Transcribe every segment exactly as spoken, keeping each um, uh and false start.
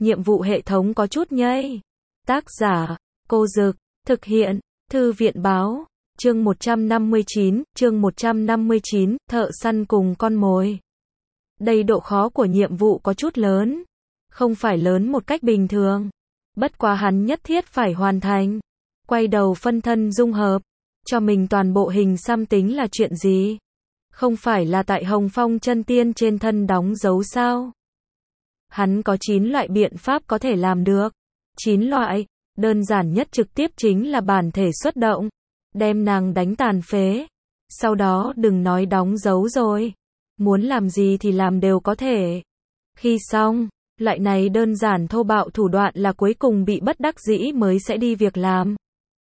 nhiệm vụ hệ thống có chút nhây. Tác giả, Cô Dực, thực hiện, Thư viện báo, chương một trăm năm mươi chín, chương một trăm năm mươi chín, thợ săn cùng con mồi. Đây độ khó của nhiệm vụ có chút lớn, không phải lớn một cách bình thường. Bất quá hắn nhất thiết phải hoàn thành. Quay đầu phân thân dung hợp, cho mình toàn bộ hình xăm tính là chuyện gì? Không phải là tại Hồng Phong chân tiên trên thân đóng dấu sao? Hắn có chín loại biện pháp có thể làm được. chín loại, đơn giản nhất trực tiếp chính là bản thể xuất động, đem nàng đánh tàn phế. Sau đó đừng nói đóng dấu rồi, muốn làm gì thì làm đều có thể. Khi xong, loại này đơn giản thô bạo thủ đoạn là cuối cùng bị bất đắc dĩ mới sẽ đi việc làm.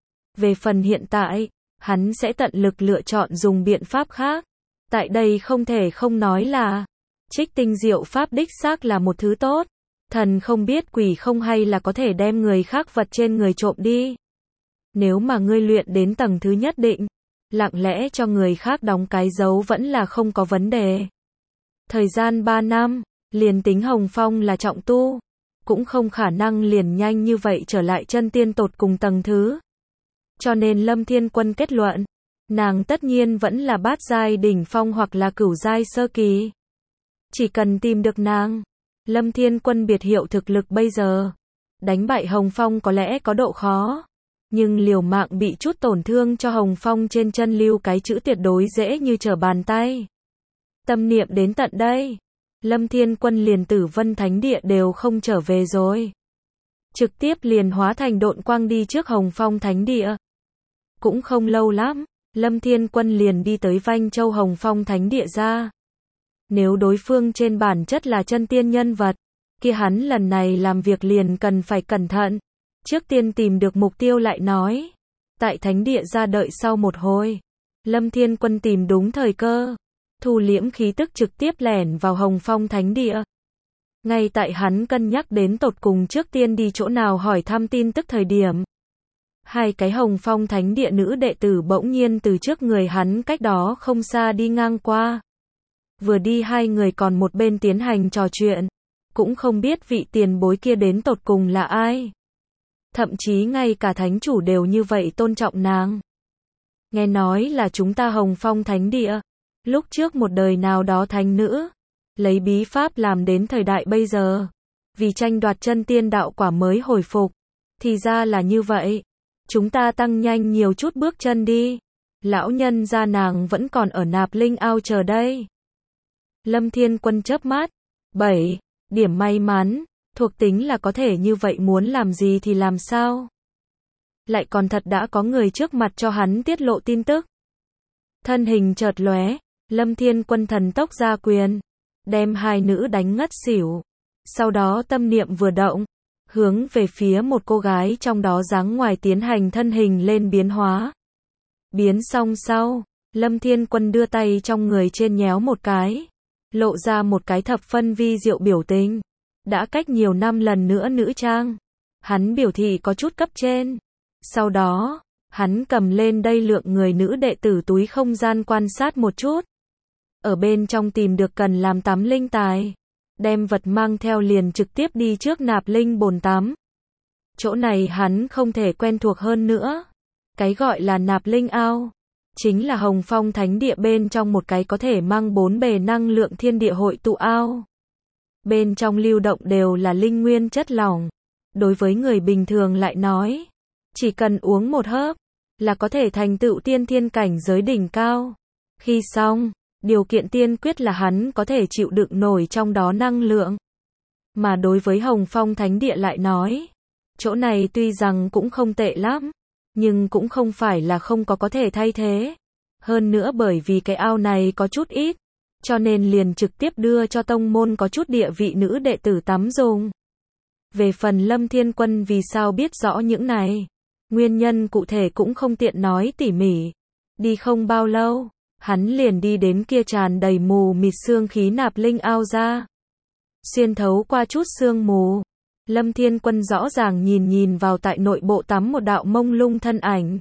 Về phần hiện tại, hắn sẽ tận lực lựa chọn dùng biện pháp khác. Tại đây không thể không nói là, trích tinh diệu pháp đích xác là một thứ tốt. Thần không biết quỷ không hay là có thể đem người khác vật trên người trộm đi. Nếu mà ngươi luyện đến tầng thứ nhất định, lặng lẽ cho người khác đóng cái dấu vẫn là không có vấn đề. Thời gian ba năm, liền tính Hồng Phong là trọng tu, cũng không khả năng liền nhanh như vậy trở lại chân tiên tột cùng tầng thứ. Cho nên Lâm Thiên Quân kết luận, nàng tất nhiên vẫn là bát giai đỉnh phong hoặc là cửu giai sơ kỳ. Chỉ cần tìm được nàng, Lâm Thiên Quân biệt hiệu thực lực bây giờ, đánh bại Hồng Phong có lẽ có độ khó, nhưng liều mạng bị chút tổn thương cho Hồng Phong trên chân lưu cái chữ tuyệt đối dễ như trở bàn tay. Tâm niệm đến tận đây, Lâm Thiên Quân liền Tử Vân Thánh Địa đều không trở về rồi. Trực tiếp liền hóa thành độn quang đi trước Hồng Phong Thánh Địa. Cũng không lâu lắm, Lâm Thiên Quân liền đi tới Vanh Châu Hồng Phong Thánh Địa ra. Nếu đối phương trên bản chất là chân tiên nhân vật, kia hắn lần này làm việc liền cần phải cẩn thận. Trước tiên tìm được mục tiêu lại nói. Tại Thánh Địa ra đợi sau một hồi, Lâm Thiên Quân tìm đúng thời cơ, thu liễm khí tức trực tiếp lẻn vào Hồng Phong Thánh Địa. Ngay tại hắn cân nhắc đến tột cùng trước tiên đi chỗ nào hỏi thăm tin tức thời điểm, hai cái Hồng Phong Thánh Địa nữ đệ tử bỗng nhiên từ trước người hắn cách đó không xa đi ngang qua. Vừa đi hai người còn một bên tiến hành trò chuyện, cũng không biết vị tiền bối kia đến tột cùng là ai. Thậm chí ngay cả thánh chủ đều như vậy tôn trọng nàng. Nghe nói là chúng ta Hồng Phong Thánh Địa, lúc trước một đời nào đó thánh nữ, lấy bí pháp làm đến thời đại bây giờ, vì tranh đoạt chân tiên đạo quả mới hồi phục. Thì ra là như vậy, chúng ta tăng nhanh nhiều chút bước chân đi. Lão nhân gia nàng vẫn còn ở Nạp Linh ao chờ đây. Lâm Thiên Quân chớp mắt. bảy. Điểm may mắn, thuộc tính là có thể như vậy, muốn làm gì thì làm sao. Lại còn thật đã có người trước mặt cho hắn tiết lộ tin tức. Thân hình chợt lóe, Lâm Thiên Quân thần tốc ra quyền, đem hai nữ đánh ngất xỉu. Sau đó tâm niệm vừa động, hướng về phía một cô gái trong đó dáng ngoài tiến hành thân hình lên biến hóa. Biến xong sau, Lâm Thiên Quân đưa tay trong người trên nhéo một cái, lộ ra một cái thập phân vi diệu biểu tình. Đã cách nhiều năm lần nữa nữ trang, hắn biểu thị có chút cấp trên. Sau đó, hắn cầm lên đây lượng người nữ đệ tử túi không gian quan sát một chút. Ở bên trong tìm được cần làm tắm linh tài, đem vật mang theo liền trực tiếp đi trước Nạp Linh bồn tắm. Chỗ này hắn không thể quen thuộc hơn nữa. Cái gọi là Nạp Linh ao, chính là Hồng Phong Thánh Địa bên trong một cái có thể mang bốn bề năng lượng thiên địa hội tụ ao. Bên trong lưu động đều là linh nguyên chất lỏng. Đối với người bình thường lại nói, chỉ cần uống một hớp, là có thể thành tựu tiên thiên cảnh giới đỉnh cao. Khi xong, điều kiện tiên quyết là hắn có thể chịu đựng nổi trong đó năng lượng. Mà đối với Hồng Phong Thánh Địa lại nói, chỗ này tuy rằng cũng không tệ lắm, nhưng cũng không phải là không có có thể thay thế. Hơn nữa bởi vì cái ao này có chút ít, cho nên liền trực tiếp đưa cho tông môn có chút địa vị nữ đệ tử tắm dùng. Về phần Lâm Thiên Quân vì sao biết rõ những này, nguyên nhân cụ thể cũng không tiện nói tỉ mỉ. Đi không bao lâu, hắn liền đi đến kia tràn đầy mù mịt sương khí Nạp Linh ao ra. Xuyên thấu qua chút sương mù, Lâm Thiên Quân rõ ràng nhìn nhìn vào tại nội bộ tắm một đạo mông lung thân ảnh.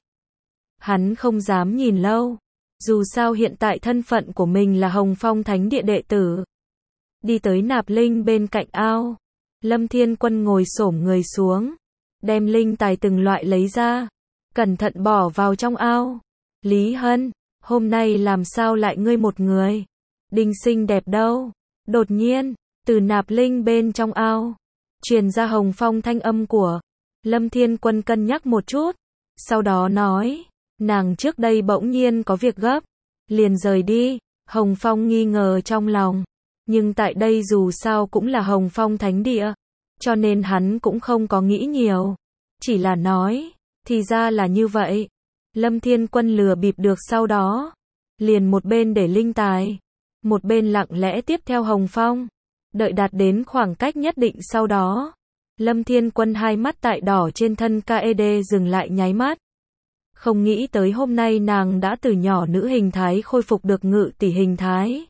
Hắn không dám nhìn lâu, dù sao hiện tại thân phận của mình là Hồng Phong Thánh Địa đệ tử. Đi tới Nạp Linh bên cạnh ao, Lâm Thiên Quân ngồi xổm người xuống, đem linh tài từng loại lấy ra, cẩn thận bỏ vào trong ao. Lý Hân, hôm nay làm sao lại ngươi một người? Đinh xinh đẹp đâu? Đột nhiên, từ nạp linh bên trong ao, truyền ra Hồng Phong thanh âm của Lâm Thiên Quân cân nhắc một chút, sau đó nói, nàng trước đây bỗng nhiên có việc gấp, liền rời đi. Hồng Phong nghi ngờ trong lòng, nhưng tại đây dù sao cũng là Hồng Phong thánh địa, cho nên hắn cũng không có nghĩ nhiều, chỉ là nói, thì ra là như vậy. Lâm Thiên Quân lừa bịp được sau đó, liền một bên để linh tài, một bên lặng lẽ tiếp theo Hồng Phong, đợi đạt đến khoảng cách nhất định sau đó. Lâm Thiên Quân hai mắt tại đỏ trên thân ca e đê dừng lại nháy mắt. Không nghĩ tới hôm nay nàng đã từ nhỏ nữ hình thái khôi phục được ngự tỷ hình thái.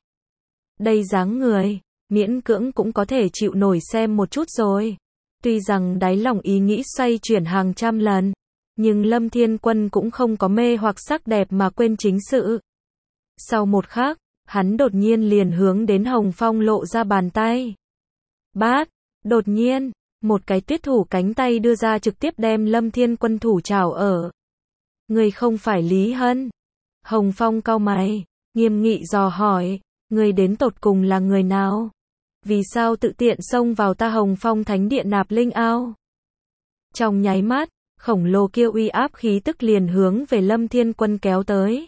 Đây dáng người, miễn cưỡng cũng có thể chịu nổi xem một chút rồi. Tuy rằng đáy lòng ý nghĩ xoay chuyển hàng trăm lần, nhưng Lâm Thiên Quân cũng không có mê hoặc sắc đẹp mà quên chính sự. Sau một khắc, hắn đột nhiên liền hướng đến Hồng Phong lộ ra bàn tay. Bát, đột nhiên, một cái tuyết thủ cánh tay đưa ra trực tiếp đem Lâm Thiên Quân thủ trảo ở. Người không phải Lý Hân. Hồng Phong cau mày, nghiêm nghị dò hỏi, người đến tột cùng là người nào? Vì sao tự tiện xông vào ta Hồng Phong thánh địa nạp linh ao? Trong nháy mắt, khổng lồ kia uy áp khí tức liền hướng về Lâm Thiên Quân kéo tới.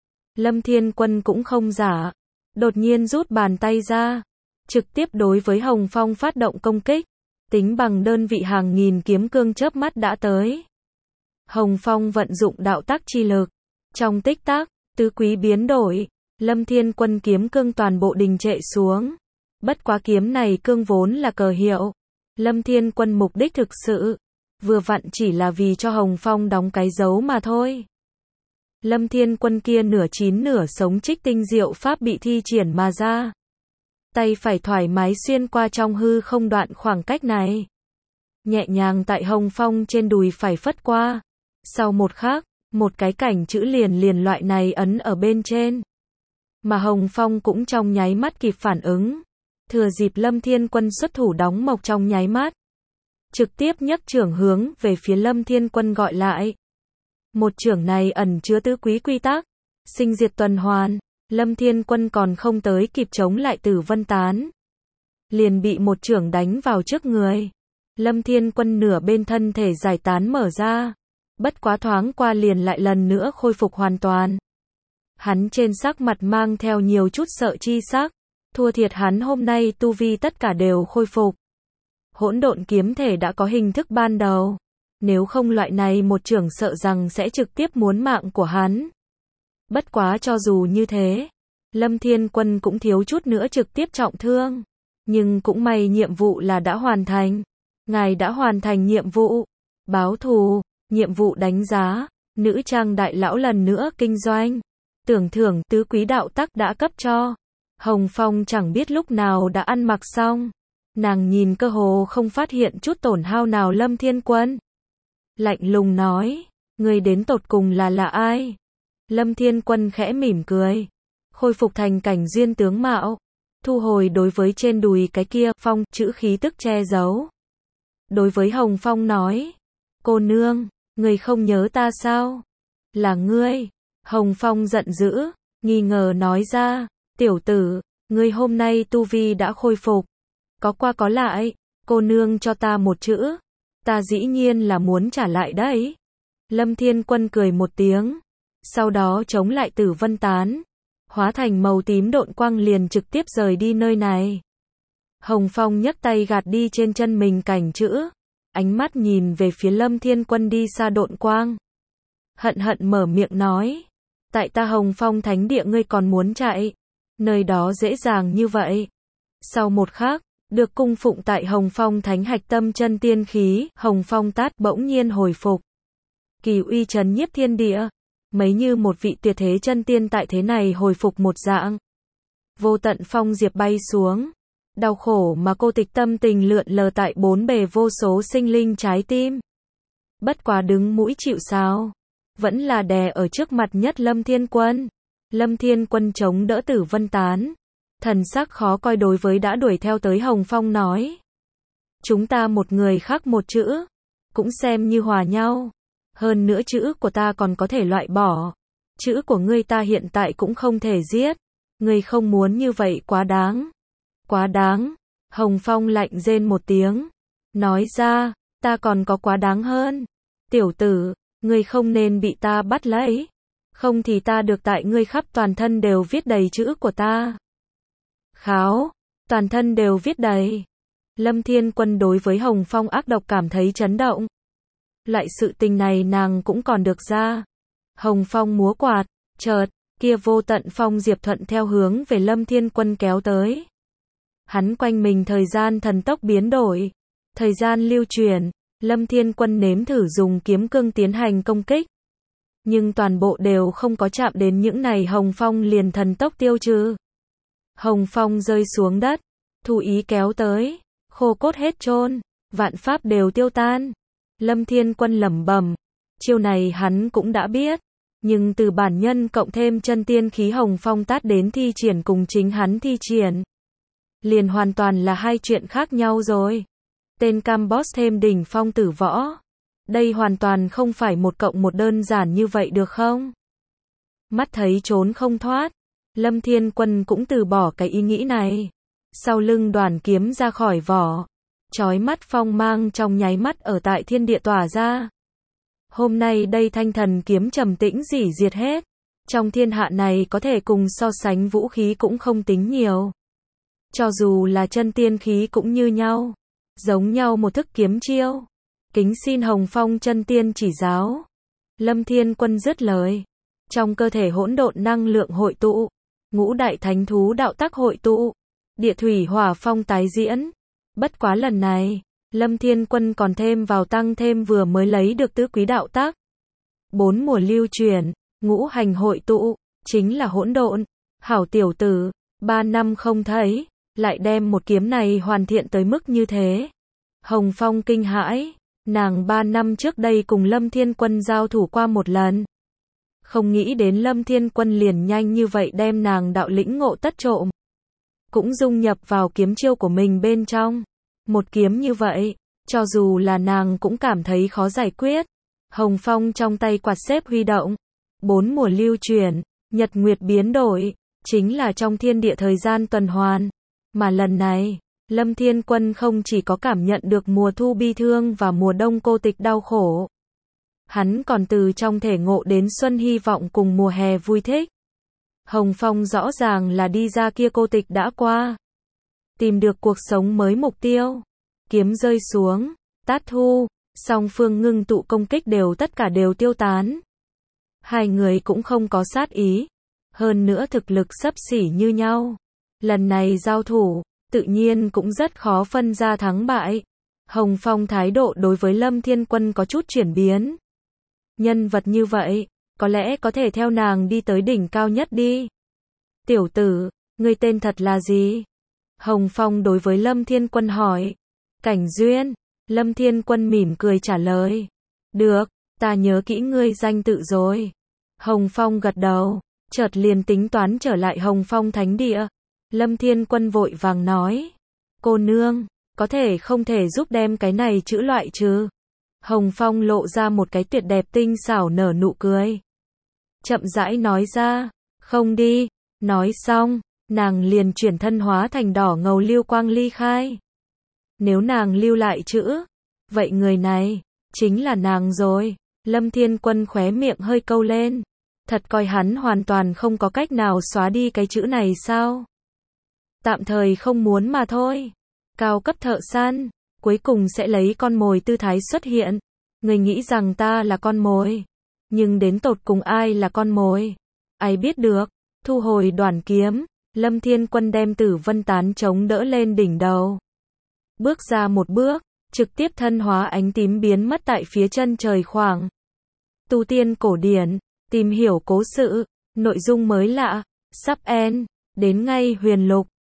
Lâm Thiên Quân cũng không giả, đột nhiên rút bàn tay ra, trực tiếp đối với Hồng Phong phát động công kích, tính bằng đơn vị hàng nghìn kiếm cương chớp mắt đã tới. Hồng Phong vận dụng đạo tắc chi lực, trong tích tắc, tứ quý biến đổi, Lâm Thiên Quân kiếm cương toàn bộ đình trệ xuống. Bất quá kiếm này cương vốn là cờ hiệu, Lâm Thiên Quân mục đích thực sự, vừa vặn chỉ là vì cho Hồng Phong đóng cái dấu mà thôi. Lâm Thiên Quân kia nửa chín nửa sống trích tinh diệu pháp bị thi triển mà ra. Tay phải thoải mái xuyên qua trong hư không đoạn khoảng cách này. Nhẹ nhàng tại Hồng Phong trên đùi phải phất qua. Sau một khắc, một cái cảnh chữ liền liền loại này ấn ở bên trên. Mà Hồng Phong cũng trong nháy mắt kịp phản ứng. Thừa dịp Lâm Thiên Quân xuất thủ đóng mộc trong nháy mắt. Trực tiếp nhấc trưởng hướng về phía Lâm Thiên Quân gọi lại. Một trưởng này ẩn chứa tứ quý quy tắc, sinh diệt tuần hoàn, Lâm Thiên Quân còn không tới kịp chống lại Tử Vân Tán. Liền bị một trưởng đánh vào trước người. Lâm Thiên Quân nửa bên thân thể giải tán mở ra. Bất quá thoáng qua liền lại lần nữa khôi phục hoàn toàn. Hắn trên sắc mặt mang theo nhiều chút sợ chi sắc. Thua thiệt hắn hôm nay tu vi tất cả đều khôi phục. Hỗn độn kiếm thể đã có hình thức ban đầu. Nếu không loại này một trưởng sợ rằng sẽ trực tiếp muốn mạng của hắn. Bất quá cho dù như thế, Lâm Thiên Quân cũng thiếu chút nữa trực tiếp trọng thương. Nhưng cũng may nhiệm vụ là đã hoàn thành. Ngài đã hoàn thành nhiệm vụ. Báo thù, nhiệm vụ đánh giá, nữ trang đại lão lần nữa kinh doanh. Tưởng thưởng tứ quý đạo tắc đã cấp cho. Hồng Phong chẳng biết lúc nào đã ăn mặc xong. Nàng nhìn cơ hồ không phát hiện chút tổn hao nào Lâm Thiên Quân. Lạnh lùng nói, người đến tột cùng là là ai? Lâm Thiên Quân khẽ mỉm cười, khôi phục thành cảnh duyên tướng mạo, thu hồi đối với trên đùi cái kia phong chữ khí tức che giấu. Đối với Hồng Phong nói, cô nương, người không nhớ ta sao? Là ngươi. Hồng Phong giận dữ, nghi ngờ nói ra, tiểu tử, ngươi hôm nay tu vi đã khôi phục, có qua có lại, cô nương cho ta một chữ. Ta dĩ nhiên là muốn trả lại đấy. Lâm Thiên Quân cười một tiếng. Sau đó chống lại Tử Vân Tán. Hóa thành màu tím độn quang liền trực tiếp rời đi nơi này. Hồng Phong nhấc tay gạt đi trên chân mình cảnh chữ. Ánh mắt nhìn về phía Lâm Thiên Quân đi xa độn quang. Hận hận mở miệng nói. Tại ta Hồng Phong thánh địa ngươi còn muốn chạy. Nơi đó dễ dàng như vậy. Sau một khắc. Được cung phụng tại Hồng Phong thánh hạch tâm chân tiên khí, Hồng Phong tát bỗng nhiên hồi phục. Kỳ uy trấn nhiếp thiên địa, mấy như một vị tuyệt thế chân tiên tại thế này hồi phục một dạng. Vô tận phong diệp bay xuống, đau khổ mà cô tịch tâm tình lượn lờ tại bốn bề vô số sinh linh trái tim. Bất quá đứng mũi chịu sào, vẫn là đè ở trước mặt nhất Lâm Thiên Quân. Lâm Thiên Quân chống đỡ Tử Vân Tán. Thần sắc khó coi đối với đã đuổi theo tới Hồng Phong nói. Chúng ta một người khác một chữ, cũng xem như hòa nhau. Hơn nữa chữ của ta còn có thể loại bỏ. Chữ của ngươi ta hiện tại cũng không thể giết. Ngươi không muốn như vậy quá đáng. Quá đáng. Hồng Phong lạnh rên một tiếng. Nói ra, ta còn có quá đáng hơn. Tiểu tử, ngươi không nên bị ta bắt lấy. Không thì ta được tại ngươi khắp toàn thân đều viết đầy chữ của ta. Kháo, toàn thân đều viết đầy. Lâm Thiên Quân đối với Hồng Phong ác độc cảm thấy chấn động. Loại sự tình này nàng cũng còn được ra. Hồng Phong múa quạt, chợt, kia vô tận phong diệp thuận theo hướng về Lâm Thiên Quân kéo tới. Hắn quanh mình thời gian thần tốc biến đổi. Thời gian lưu chuyển, Lâm Thiên Quân nếm thử dùng kiếm cương tiến hành công kích. Nhưng toàn bộ đều không có chạm đến những này Hồng Phong liền thần tốc tiêu trừ. Hồng Phong rơi xuống đất, thủ ý kéo tới, khô cốt hết chôn, vạn pháp đều tiêu tan. Lâm Thiên Quân lẩm bẩm, chiêu này hắn cũng đã biết, nhưng từ bản nhân cộng thêm chân tiên khí Hồng Phong tát đến thi triển cùng chính hắn thi triển, liền hoàn toàn là hai chuyện khác nhau rồi. Tên cam boss thêm đỉnh phong tử võ, đây hoàn toàn không phải một cộng một đơn giản như vậy được không? Mắt thấy trốn không thoát, Lâm Thiên Quân cũng từ bỏ cái ý nghĩ này. Sau lưng đoàn kiếm ra khỏi vỏ, chói mắt phong mang trong nháy mắt ở tại thiên địa tỏa ra. Hôm nay đây thanh thần kiếm trầm tĩnh rỉ diệt hết. Trong thiên hạ này có thể cùng so sánh vũ khí cũng không tính nhiều. Cho dù là chân tiên khí cũng như nhau. Giống nhau một thức kiếm chiêu. Kính xin Hồng Phong chân tiên chỉ giáo. Lâm Thiên Quân dứt lời. Trong cơ thể hỗn độn năng lượng hội tụ. Ngũ đại thánh thú đạo tắc hội tụ. Địa thủy hỏa phong tái diễn. Bất quá lần này, Lâm Thiên Quân còn thêm vào tăng thêm vừa mới lấy được tứ quý đạo tắc. Bốn mùa lưu chuyển, ngũ hành hội tụ, chính là hỗn độn. Hảo tiểu tử, ba năm không thấy, lại đem một kiếm này hoàn thiện tới mức như thế. Hồng Phong kinh hãi, nàng ba năm trước đây cùng Lâm Thiên Quân giao thủ qua một lần. Không nghĩ đến Lâm Thiên Quân liền nhanh như vậy đem nàng đạo lĩnh ngộ tất trộm. Cũng dung nhập vào kiếm chiêu của mình bên trong. Một kiếm như vậy, cho dù là nàng cũng cảm thấy khó giải quyết. Hồng Phong trong tay quạt xếp huy động. Bốn mùa lưu chuyển, nhật nguyệt biến đổi, chính là trong thiên địa thời gian tuần hoàn. Mà lần này, Lâm Thiên Quân không chỉ có cảm nhận được mùa thu bi thương và mùa đông cô tịch đau khổ. Hắn còn từ trong thể ngộ đến xuân hy vọng cùng mùa hè vui thích. Hồng Phong rõ ràng là đi ra kia cô tịch đã qua. Tìm được cuộc sống mới mục tiêu. Kiếm rơi xuống, tát thu, song phương ngưng tụ công kích đều tất cả đều tiêu tán. Hai người cũng không có sát ý. Hơn nữa thực lực xấp xỉ như nhau. Lần này giao thủ, tự nhiên cũng rất khó phân ra thắng bại. Hồng Phong thái độ đối với Lâm Thiên Quân có chút chuyển biến. Nhân vật như vậy, có lẽ có thể theo nàng đi tới đỉnh cao nhất đi. Tiểu tử, ngươi tên thật là gì? Hồng Phong đối với Lâm Thiên Quân hỏi. Cảnh Duyên. Lâm Thiên Quân mỉm cười trả lời. Được, ta nhớ kỹ ngươi danh tự rồi. Hồng Phong gật đầu, chợt liền tính toán trở lại Hồng Phong thánh địa. Lâm Thiên Quân vội vàng nói. Cô nương, có thể không thể giúp đem cái này chữ loại trừ. Hồng Phong lộ ra một cái tuyệt đẹp tinh xảo nở nụ cười. Chậm rãi nói ra, không đi. Nói xong, nàng liền chuyển thân hóa thành đỏ ngầu lưu quang ly khai. Nếu nàng lưu lại chữ, vậy người này, chính là nàng rồi. Lâm Thiên Quân khóe miệng hơi câu lên. Thật coi hắn hoàn toàn không có cách nào xóa đi cái chữ này sao? Tạm thời không muốn mà thôi. Cao cấp thợ săn, cuối cùng sẽ lấy con mồi tư thái xuất hiện. Người nghĩ rằng ta là con mồi. Nhưng đến tột cùng ai là con mồi? Ai biết được. Thu hồi đoàn kiếm, Lâm Thiên Quân đem Tử Vân Tán chống đỡ lên đỉnh đầu. Bước ra một bước, trực tiếp thân hóa ánh tím biến mất tại phía chân trời khoảng. Tu tiên cổ điển, tìm hiểu cố sự, nội dung mới lạ, sắp end, đến ngay huyền lục.